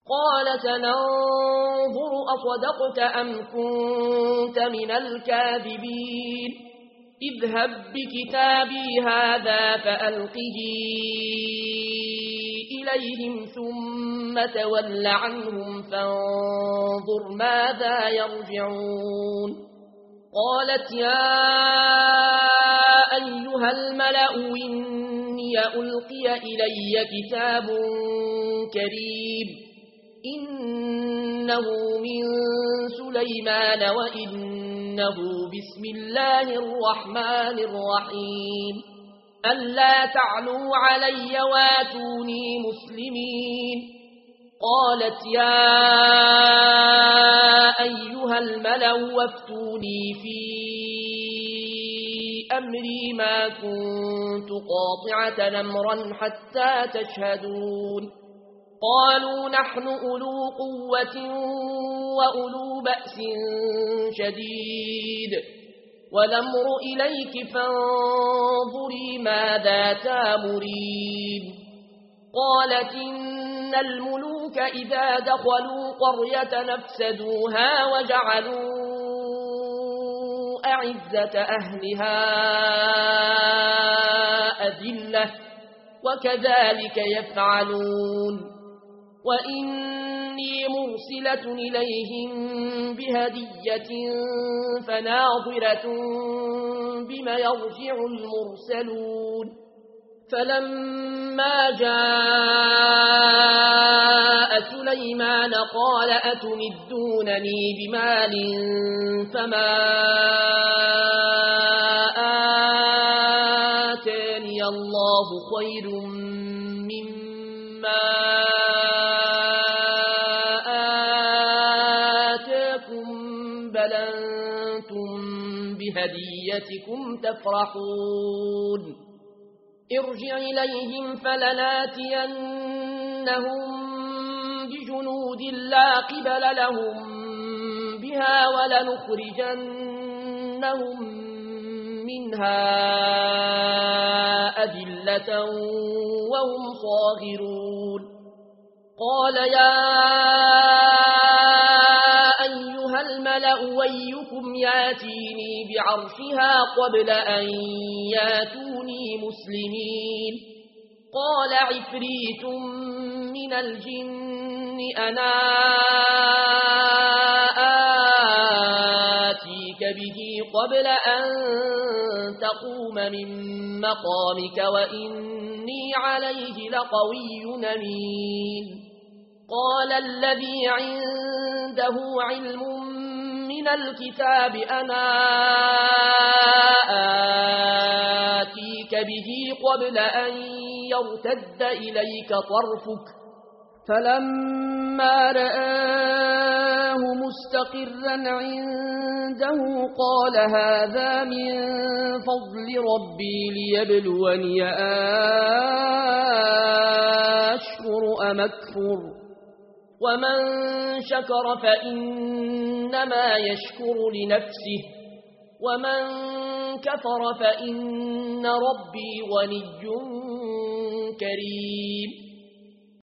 قال سننظر أصدقت أم كنت من الكاذبين اذهب بكتابي هذا فألقه إليهم ثم تول عنهم فانظر ماذا يرجعون قالت يا أيها الملأ إني ألقي إلي كتاب كريم إنه من سليمان وإنه بسم الله الرحمن الرحيم ألا تعلوا علي واتوني مسلمين قالت يا أيها الملأ وافتوني في أمري ما كنت قاطعة أمرا حتى تشهدون قالوا نحن أولو قوة وأولو بأس شديد والأمر إليك فانظري ماذا تامرين قالت إن الملوك إذا دخلوا قرية نفسدوها وجعلوا أعزة أهلها أذلة وكذلك يفعلون وإني مرسلة إليهم بهدية فناظرة بما يرجع المرسلون فلما جاء سليمان قال أتمدونني بمال فما آتاني الله خير مما آتاكم بل أنتم بهديتكم تفرحون ارجع إليهم فلناتينهم بجنود لا قبل لهم بها ولنخرجنهم منها أذلة وهم صاغرون قال يا أيها الملأ أيكم ياتيني بعرشها قبل أن ياتوني مسلمين قال عفريت من الجن أنا آتيك به قبل أن تقوم من مقامك وإني عليه لقوي أمين قال الذي عنده علم من الكتاب أنا آتيك به قبل أن يرتد إليك طرفك فلما رآه مستقرا عنده قال هذا من فضل ربي ليبلوني أشكر أم أكفر ومن شكر فإنما يشكر لنفسه ومن كفر فإن ربي غني كريم